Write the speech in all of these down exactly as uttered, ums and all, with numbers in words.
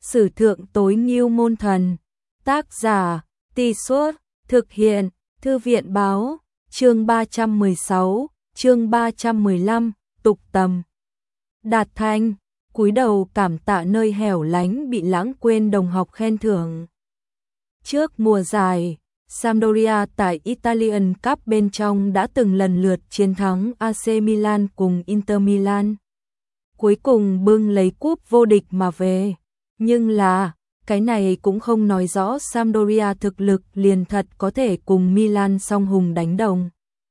Sử thượng tối ngưu môn thần. Tác giả, Tì Suốt, thực hiện, Thư viện báo, chương ba trăm mười sáu, chương ba trăm mười lăm, tục tầm. Đạt Thanh, cúi đầu cảm tạ nơi hẻo lánh bị lãng quên đồng học khen thưởng. Trước mùa giải, Sampdoria tại Italian Cup bên trong đã từng lần lượt chiến thắng a xê Milan cùng Inter Milan. Cuối cùng bưng lấy cúp vô địch mà về. Nhưng là, cái này cũng không nói rõ Sampdoria thực lực liền thật có thể cùng Milan song hùng đánh đồng.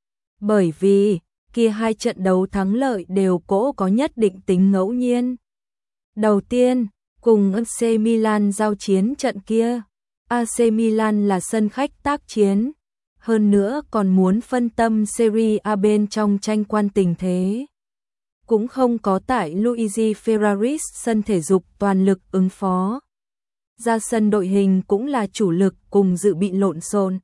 Bởi vì, kia hai trận đấu thắng lợi đều cỗ có nhất định tính ngẫu nhiên. Đầu tiên, cùng a xê Milan giao chiến trận kia, a xê Milan là sân khách tác chiến, hơn nữa còn muốn phân tâm Serie A bên trong tranh quan tình thế. Cũng không có tại Luigi Ferraris sân thể dục toàn lực ứng phó. Ra sân đội hình cũng là chủ lực cùng dự bị lộn xộn.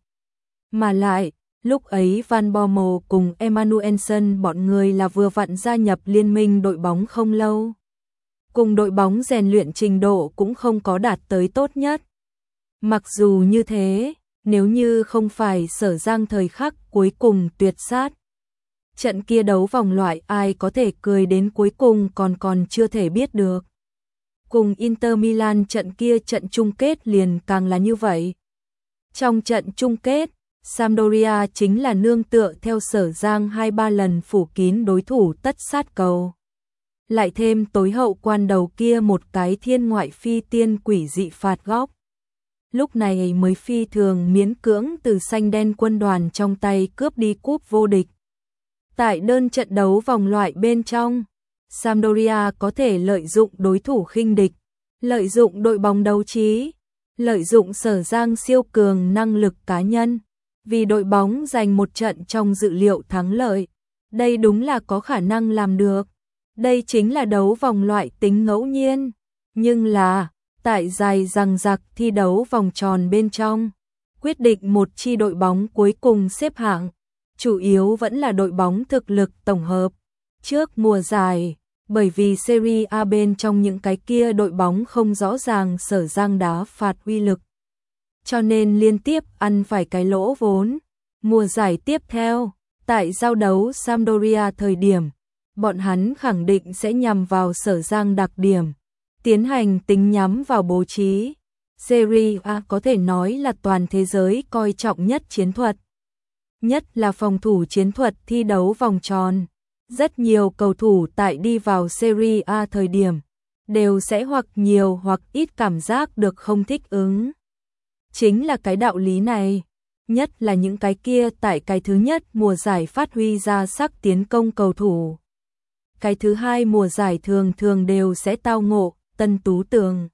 Mà lại, lúc ấy Van Bommel cùng Emmanuelson bọn người là vừa vặn gia nhập liên minh đội bóng không lâu. Cùng đội bóng rèn luyện trình độ cũng không có đạt tới tốt nhất. Mặc dù như thế, nếu như không phải Sở Giang thời khắc cuối cùng tuyệt sát, trận kia đấu vòng loại ai có thể cười đến cuối cùng còn còn chưa thể biết được. Cùng Inter Milan trận kia trận chung kết liền càng là như vậy. Trong trận chung kết, Sampdoria chính là nương tựa theo Sở Giang hai ba lần phủ kín đối thủ tất sát cầu. Lại thêm tối hậu quan đầu kia một cái thiên ngoại phi tiên quỷ dị phạt góc. Lúc này mới phi thường miễn cưỡng từ xanh đen quân đoàn trong tay cướp đi cúp vô địch. Tại đơn trận đấu vòng loại bên trong, Sampdoria có thể lợi dụng đối thủ khinh địch, lợi dụng đội bóng đấu trí, lợi dụng Sở Giang siêu cường năng lực cá nhân, vì đội bóng giành một trận trong dự liệu thắng lợi. Đây đúng là có khả năng làm được. Đây chính là đấu vòng loại tính ngẫu nhiên. Nhưng là, tại dài dằng dặc thi đấu vòng tròn bên trong, quyết định một chi đội bóng cuối cùng xếp hạng, chủ yếu vẫn là đội bóng thực lực tổng hợp. Trước mùa giải, bởi vì Serie A bên trong những cái kia đội bóng không rõ ràng Sở Giang đá phạt uy lực, cho nên liên tiếp ăn phải cái lỗ vốn. Mùa giải tiếp theo, tại giao đấu Sampdoria thời điểm, bọn hắn khẳng định sẽ nhằm vào Sở Giang đặc điểm, tiến hành tính nhắm vào bố trí. Serie A có thể nói là toàn thế giới coi trọng nhất chiến thuật, nhất là phòng thủ chiến thuật thi đấu vòng tròn. Rất nhiều cầu thủ tại đi vào Serie A thời điểm, đều sẽ hoặc nhiều hoặc ít cảm giác được không thích ứng. Chính là cái đạo lý này, nhất là những cái kia tại cái thứ nhất mùa giải phát huy ra sắc tiến công cầu thủ. Cái thứ hai mùa giải thường thường đều sẽ tao ngộ tân tú tường.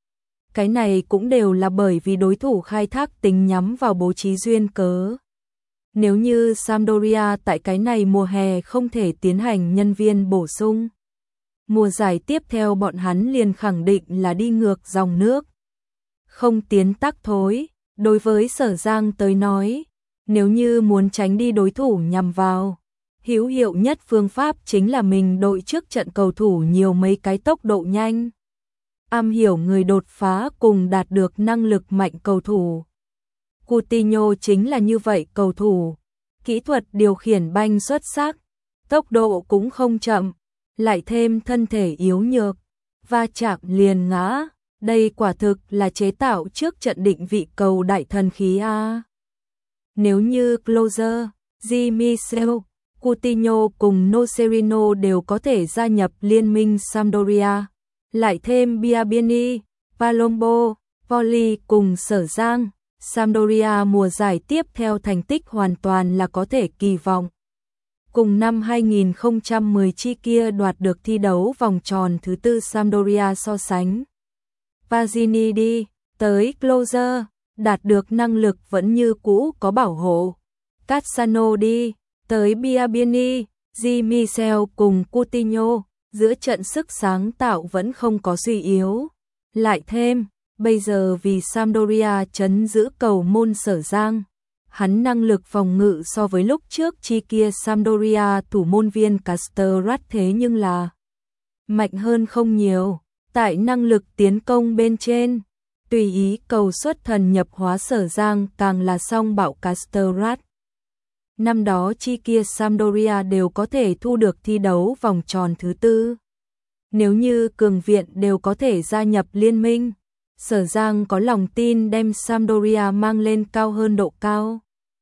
Cái này cũng đều là bởi vì đối thủ khai thác tính nhắm vào bố trí duyên cớ. Nếu như Sampdoria tại cái này mùa hè không thể tiến hành nhân viên bổ sung, mùa giải tiếp theo bọn hắn liền khẳng định là đi ngược dòng nước, không tiến tắc thối. Đối với Sở Giang tới nói, nếu như muốn tránh đi đối thủ nhằm vào, hữu hiệu nhất phương pháp chính là mình đội trước trận cầu thủ nhiều mấy cái tốc độ nhanh, am hiểu người đột phá cùng đạt được năng lực mạnh cầu thủ. Coutinho chính là như vậy cầu thủ, kỹ thuật điều khiển banh xuất sắc, tốc độ cũng không chậm, lại thêm thân thể yếu nhược, va chạm liền ngã. Đây quả thực là chế tạo trước trận định vị cầu đại thần khí A. Nếu như Klose, Di Michel, Coutinho cùng Nocerino đều có thể gia nhập liên minh Sampdoria, lại thêm Biabiany, Palombo, Poli cùng Sở Giang, Sampdoria mùa giải tiếp theo thành tích hoàn toàn là có thể kỳ vọng. Cùng năm hai nghìn không trăm mười chi kia đoạt được thi đấu vòng tròn thứ tư Sampdoria so sánh. Pazini đi, tới Klose, đạt được năng lực vẫn như cũ có bảo hộ. Cassano đi, tới Biabiany, Di Michel cùng Coutinho, giữa trận sức sáng tạo vẫn không có suy yếu. Lại thêm, bây giờ vì Sampdoria trấn giữ cầu môn Sở Giang, hắn năng lực phòng ngự so với lúc trước chi kia Sampdoria thủ môn viên Casterat thế nhưng là mạnh hơn không nhiều. Tại năng lực tiến công bên trên, tùy ý cầu xuất thần nhập hóa Sở Giang càng là song bạo Castellarat. Năm đó chi kia Sampdoria đều có thể thu được thi đấu vòng tròn thứ tư. Nếu như cường viện đều có thể gia nhập liên minh, Sở Giang có lòng tin đem Sampdoria mang lên cao hơn độ cao.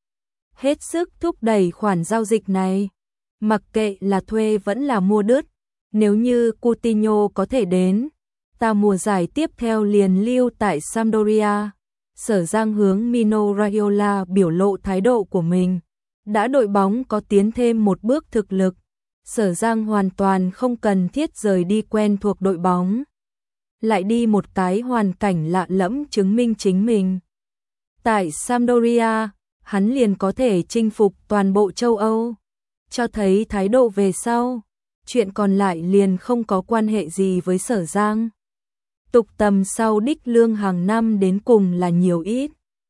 Hết sức thúc đẩy khoản giao dịch này, mặc kệ là thuê vẫn là mua đứt, nếu như Coutinho có thể đến, ta mùa giải tiếp theo liền lưu tại Sampdoria. Sở Giang hướng Mino Raiola biểu lộ thái độ của mình. Đã đội bóng có tiến thêm một bước thực lực, Sở Giang hoàn toàn không cần thiết rời đi quen thuộc đội bóng. Lại đi một cái hoàn cảnh lạ lẫm chứng minh chính mình. Tại Sampdoria, hắn liền có thể chinh phục toàn bộ châu Âu. Cho thấy thái độ về sau, chuyện còn lại liền không có quan hệ gì với Sở Giang. Tục tầm sau đích lương hàng năm đến cùng là nhiều ít.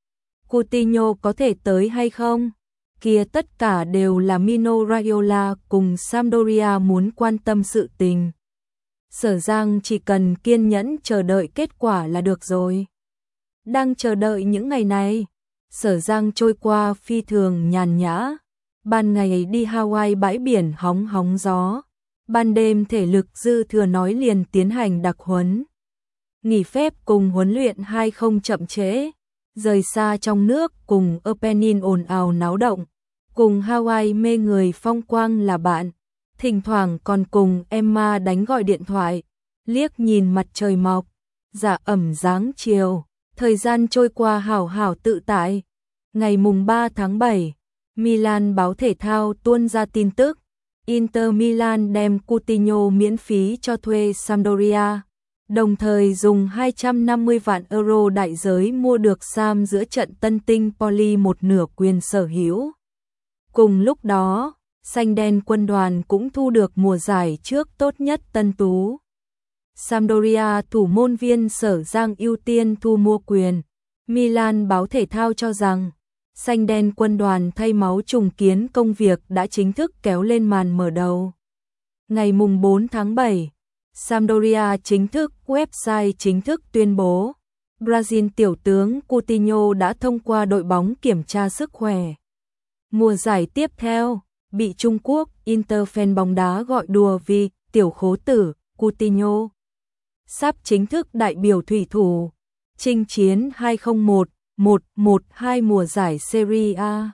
Coutinho có thể tới hay không? Kia tất cả đều là Mino Raiola cùng Sampdoria muốn quan tâm sự tình. Sở Giang chỉ cần kiên nhẫn chờ đợi kết quả là được rồi. Đang chờ đợi những ngày này, Sở Giang trôi qua phi thường nhàn nhã. Ban ngày đi Hawaii bãi biển hóng hóng gió, ban đêm thể lực dư thừa nói liền tiến hành đặc huấn. Nghỉ phép cùng huấn luyện hai không chậm trễ, rời xa trong nước cùng Opening ồn ào náo động, cùng Hawaii mê người phong quang là bạn, thỉnh thoảng còn cùng Emma đánh gọi điện thoại, liếc nhìn mặt trời mọc, dạ ẩm dáng chiều, thời gian trôi qua hảo hảo tự tại. Ngày mùng ba tháng bảy, Milan báo thể thao tuôn ra tin tức, Inter Milan đem Coutinho miễn phí cho thuê Sampdoria, đồng thời dùng hai trăm năm mươi vạn euro đại giới mua được Sam giữa trận tân tinh Poli một nửa quyền sở hữu. Cùng lúc đó, xanh đen quân đoàn cũng thu được mùa giải trước tốt nhất tân tú. Sampdoria thủ môn viên Sở Giang ưu tiên thu mua quyền. Milan báo thể thao cho rằng, xanh đen quân đoàn thay máu trùng kiến công việc đã chính thức kéo lên màn mở đầu. Ngày mùng bốn tháng bảy, Sampdoria chính thức website chính thức tuyên bố, Brazil tiểu tướng Coutinho đã thông qua đội bóng kiểm tra sức khỏe. Mùa giải tiếp theo, bị Trung Quốc Inter fan bóng đá gọi đùa vì tiểu khố tử Coutinho. Sắp chính thức đại biểu thủy thủ, chinh chiến hai không một một một hai mùa giải Serie A.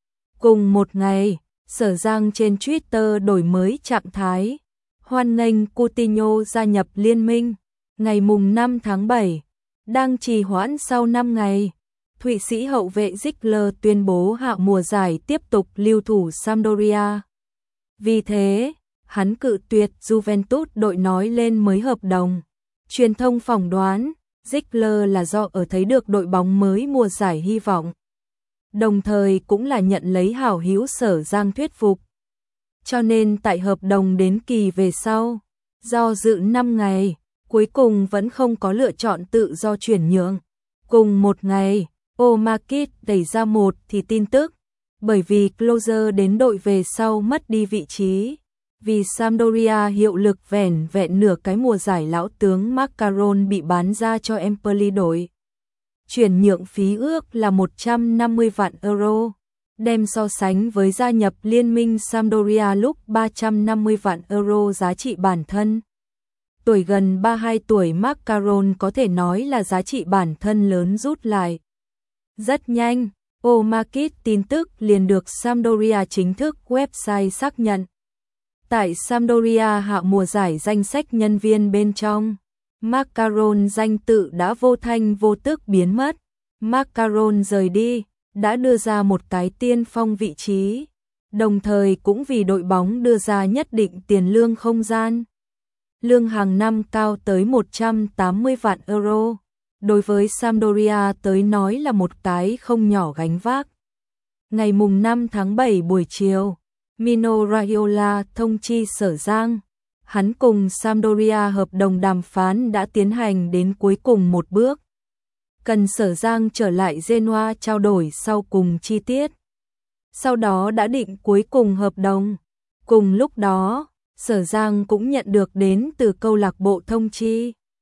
Cùng một ngày, Sở Giang trên Twitter đổi mới trạng thái, hoan nghênh Coutinho gia nhập liên minh. Ngày mùng năm tháng bảy, đang trì hoãn sau năm ngày, Thụy Sĩ hậu vệ Ziegler tuyên bố hạ mùa giải tiếp tục lưu thủ Sampdoria. Vì thế, hắn cự tuyệt Juventus đội nói lên mới hợp đồng. Truyền thông phỏng đoán, Ziegler là do ở thấy được đội bóng mới mùa giải hy vọng. Đồng thời cũng là nhận lấy hảo hữu Sở Giang thuyết phục. Cho nên tại hợp đồng đến kỳ về sau, do dự năm ngày, cuối cùng vẫn không có lựa chọn tự do chuyển nhượng. Cùng một ngày, Omarkit đẩy ra một thì tin tức, bởi vì Closer đến đội về sau mất đi vị trí. Vì Sampdoria hiệu lực vẻn vẹn nửa cái mùa giải lão tướng Macaron bị bán ra cho Empoli đội. Chuyển nhượng phí ước là một trăm năm mươi vạn euro, đem so sánh với gia nhập liên minh Sampdoria lúc ba trăm năm mươi vạn euro giá trị bản thân. Tuổi gần ba mươi hai tuổi Macaron có thể nói là giá trị bản thân lớn rút lại. Rất nhanh, Omarkit tin tức liền được Sampdoria chính thức website xác nhận. Tại Sampdoria hạ mùa giải danh sách nhân viên bên trong, Macaron danh tự đã vô thanh vô tức biến mất. Macaron rời đi, đã đưa ra một cái tiên phong vị trí, đồng thời cũng vì đội bóng đưa ra nhất định tiền lương không gian. Lương hàng năm cao tới một trăm tám mươi vạn euro, đối với Sampdoria tới nói là một cái không nhỏ gánh vác. Ngày mùng năm tháng bảy buổi chiều, Mino Raiola thông chi Sở Giang, hắn cùng Sampdoria hợp đồng đàm phán đã tiến hành đến cuối cùng một bước. Cần Sở Giang trở lại Genoa trao đổi sau cùng chi tiết. Sau đó đã định cuối cùng hợp đồng. Cùng lúc đó, Sở Giang cũng nhận được đến từ câu lạc bộ thông chi,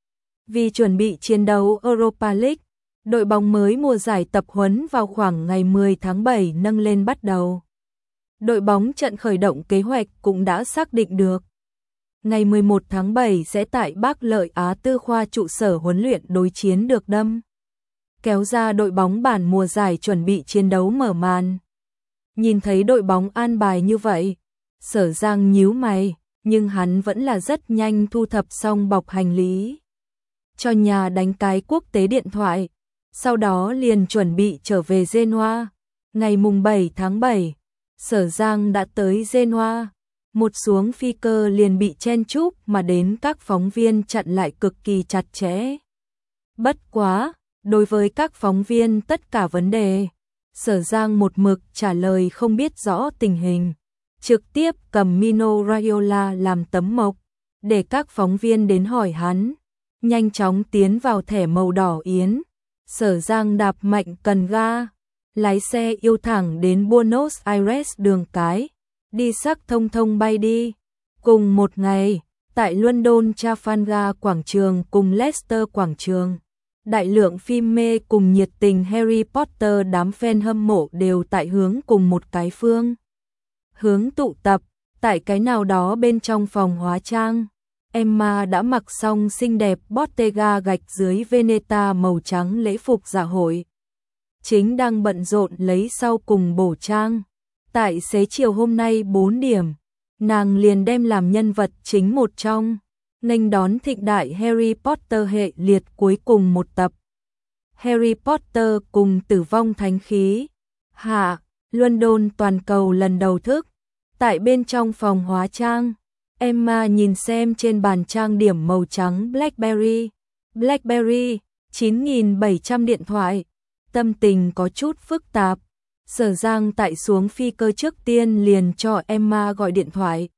Vì chuẩn bị chiến đấu Europa League, đội bóng mới mùa giải tập huấn vào khoảng ngày mười tháng bảy nâng lên bắt đầu. Đội bóng trận khởi động kế hoạch cũng đã xác định được. Ngày mười một tháng bảy sẽ tại Bắc Lợi Á Tư Khoa trụ sở huấn luyện đối chiến được đâm. Kéo ra đội bóng bản mùa giải chuẩn bị chiến đấu mở màn. Nhìn thấy đội bóng an bài như vậy, Sở Giang nhíu mày, nhưng hắn vẫn là rất nhanh thu thập xong bọc hành lý. Cho nhà đánh cái quốc tế điện thoại, sau đó liền chuẩn bị trở về Genoa. Ngày mùng bảy tháng bảy, Sở Giang đã tới Genoa. Một xuống phi cơ liền bị chen chúc mà đến các phóng viên chặn lại cực kỳ chặt chẽ. Bất quá, đối với các phóng viên tất cả vấn đề, Sở Giang một mực trả lời không biết rõ tình hình, trực tiếp cầm Mino Raiola làm tấm mộc, để các phóng viên đến hỏi hắn, nhanh chóng tiến vào thẻ màu đỏ yến. Sở Giang đạp mạnh cần ga, lái xe yêu thẳng đến Buenos Aires đường cái, đi sắc thông thông bay đi. Cùng một ngày, tại London Trafalgar quảng trường cùng Leicester quảng trường, đại lượng phim mê cùng nhiệt tình Harry Potter đám fan hâm mộ đều tại hướng cùng một cái phương. Hướng tụ tập, tại cái nào đó bên trong phòng hóa trang, Emma đã mặc xong xinh đẹp Bottega gạch dưới Veneta màu trắng lễ phục dạ hội. Chính đang bận rộn lấy sau cùng bổ trang. Tại xế chiều hôm nay bốn điểm, nàng liền đem làm nhân vật chính một trong, nghênh đón thịnh đại Harry Potter hệ liệt cuối cùng một tập. Harry Potter cùng tử vong thánh khí. Hạ, London toàn cầu lần đầu thức. Tại bên trong phòng hóa trang, Emma nhìn xem trên bàn trang điểm màu trắng Blackberry. Blackberry, chín nghìn bảy trăm điện thoại. Tâm tình có chút phức tạp. Sở Giang tại xuống phi cơ trước tiên liền cho Emma gọi điện thoại.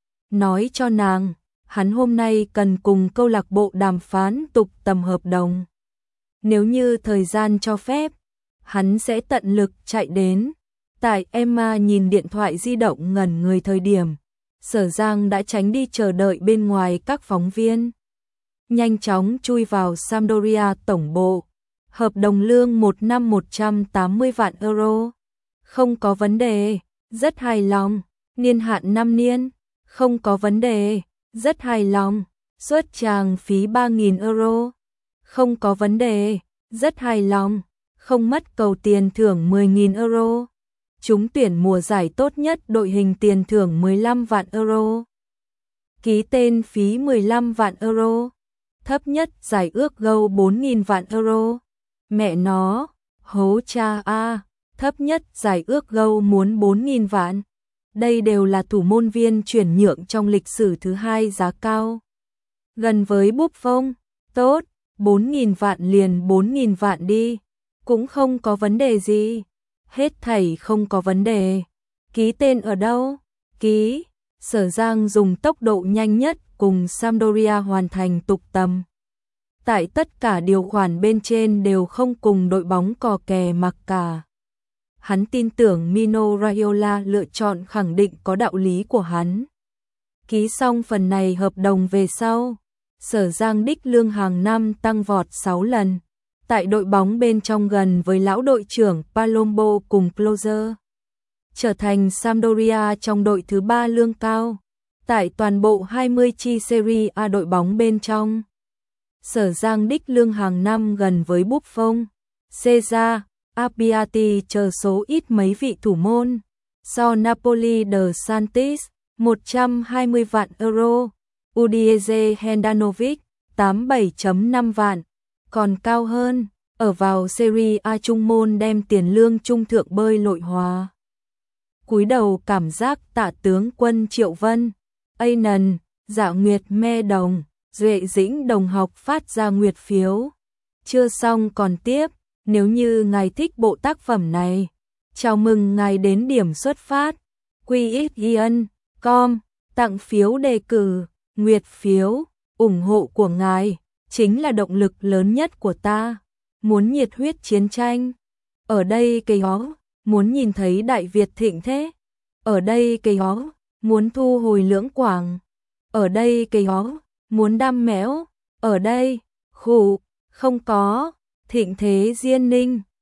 Nói cho nàng, hắn hôm nay cần cùng câu lạc bộ đàm phán tục tầm hợp đồng. Nếu như thời gian cho phép, hắn sẽ tận lực chạy đến. Tại Emma nhìn điện thoại di động ngẩn người thời điểm, Sở Giang đã tránh đi chờ đợi bên ngoài các phóng viên. Nhanh chóng chui vào Sampdoria tổng bộ. Hợp đồng lương một năm một trăm tám mươi vạn euro. Không có vấn đề, rất hài lòng. Niên hạn năm niên, không có vấn đề, rất hài lòng. Xuất tràng phí ba nghìn euro. Không có vấn đề, rất hài lòng. Không mất cầu tiền thưởng mười nghìn euro. Trúng tuyển mùa giải tốt nhất đội hình tiền thưởng mười lăm vạn euro. Ký tên phí mười lăm vạn euro. Thấp nhất giải ước gâu bốn nghìn vạn euro. Mẹ nó, hố cha a, thấp nhất giải ước gâu muốn bốn nghìn vạn. Đây đều là thủ môn viên chuyển nhượng trong lịch sử thứ hai giá cao. Gần với Buffon, tốt, bốn nghìn vạn liền bốn nghìn vạn đi, cũng không có vấn đề gì. Hết thảy không có vấn đề. Ký tên ở đâu? Ký. Sở Giang dùng tốc độ nhanh nhất cùng Sampdoria hoàn thành tục tầm. Tại tất cả điều khoản bên trên đều không cùng đội bóng cò kè mặc cả. Hắn tin tưởng Mino Raiola lựa chọn khẳng định có đạo lý của hắn. Ký xong phần này hợp đồng về sau, Sở Giang đích lương hàng năm tăng vọt sáu lần. Tại đội bóng bên trong gần với lão đội trưởng Palombo cùng Closer. Trở thành Sampdoria trong đội thứ ba lương cao. Tại toàn bộ hai mươi chi Serie A đội bóng bên trong. Sở Giang đích lương hàng năm gần với Buffon, Cesar, Appiati chờ số ít mấy vị thủ môn. So Napoli de Santis, một trăm hai mươi vạn euro. Udinese Handanovic, tám mươi bảy phẩy năm vạn. Còn cao hơn, ở vào Serie A trung môn đem tiền lương trung thượng bơi lội hóa. Cúi đầu cảm giác tạ tướng quân Triệu Vân, Anan, Dạ Nguyệt Me Đồng, Duệ Dĩnh đồng học phát ra nguyệt phiếu. Chưa xong còn tiếp, nếu như ngài thích bộ tác phẩm này, chào mừng ngài đến điểm xuất phát. quy x ian chấm com, tặng phiếu đề cử, nguyệt phiếu, ủng hộ của ngài chính là động lực lớn nhất của ta. Muốn nhiệt huyết chiến tranh, ở đây cây ó, muốn nhìn thấy Đại Việt thịnh thế, ở đây cây ó, muốn thu hồi lưỡng quảng, ở đây cây ó, muốn đam mẽo, ở đây Khụ, không có, Thịnh Thế Diên Ninh.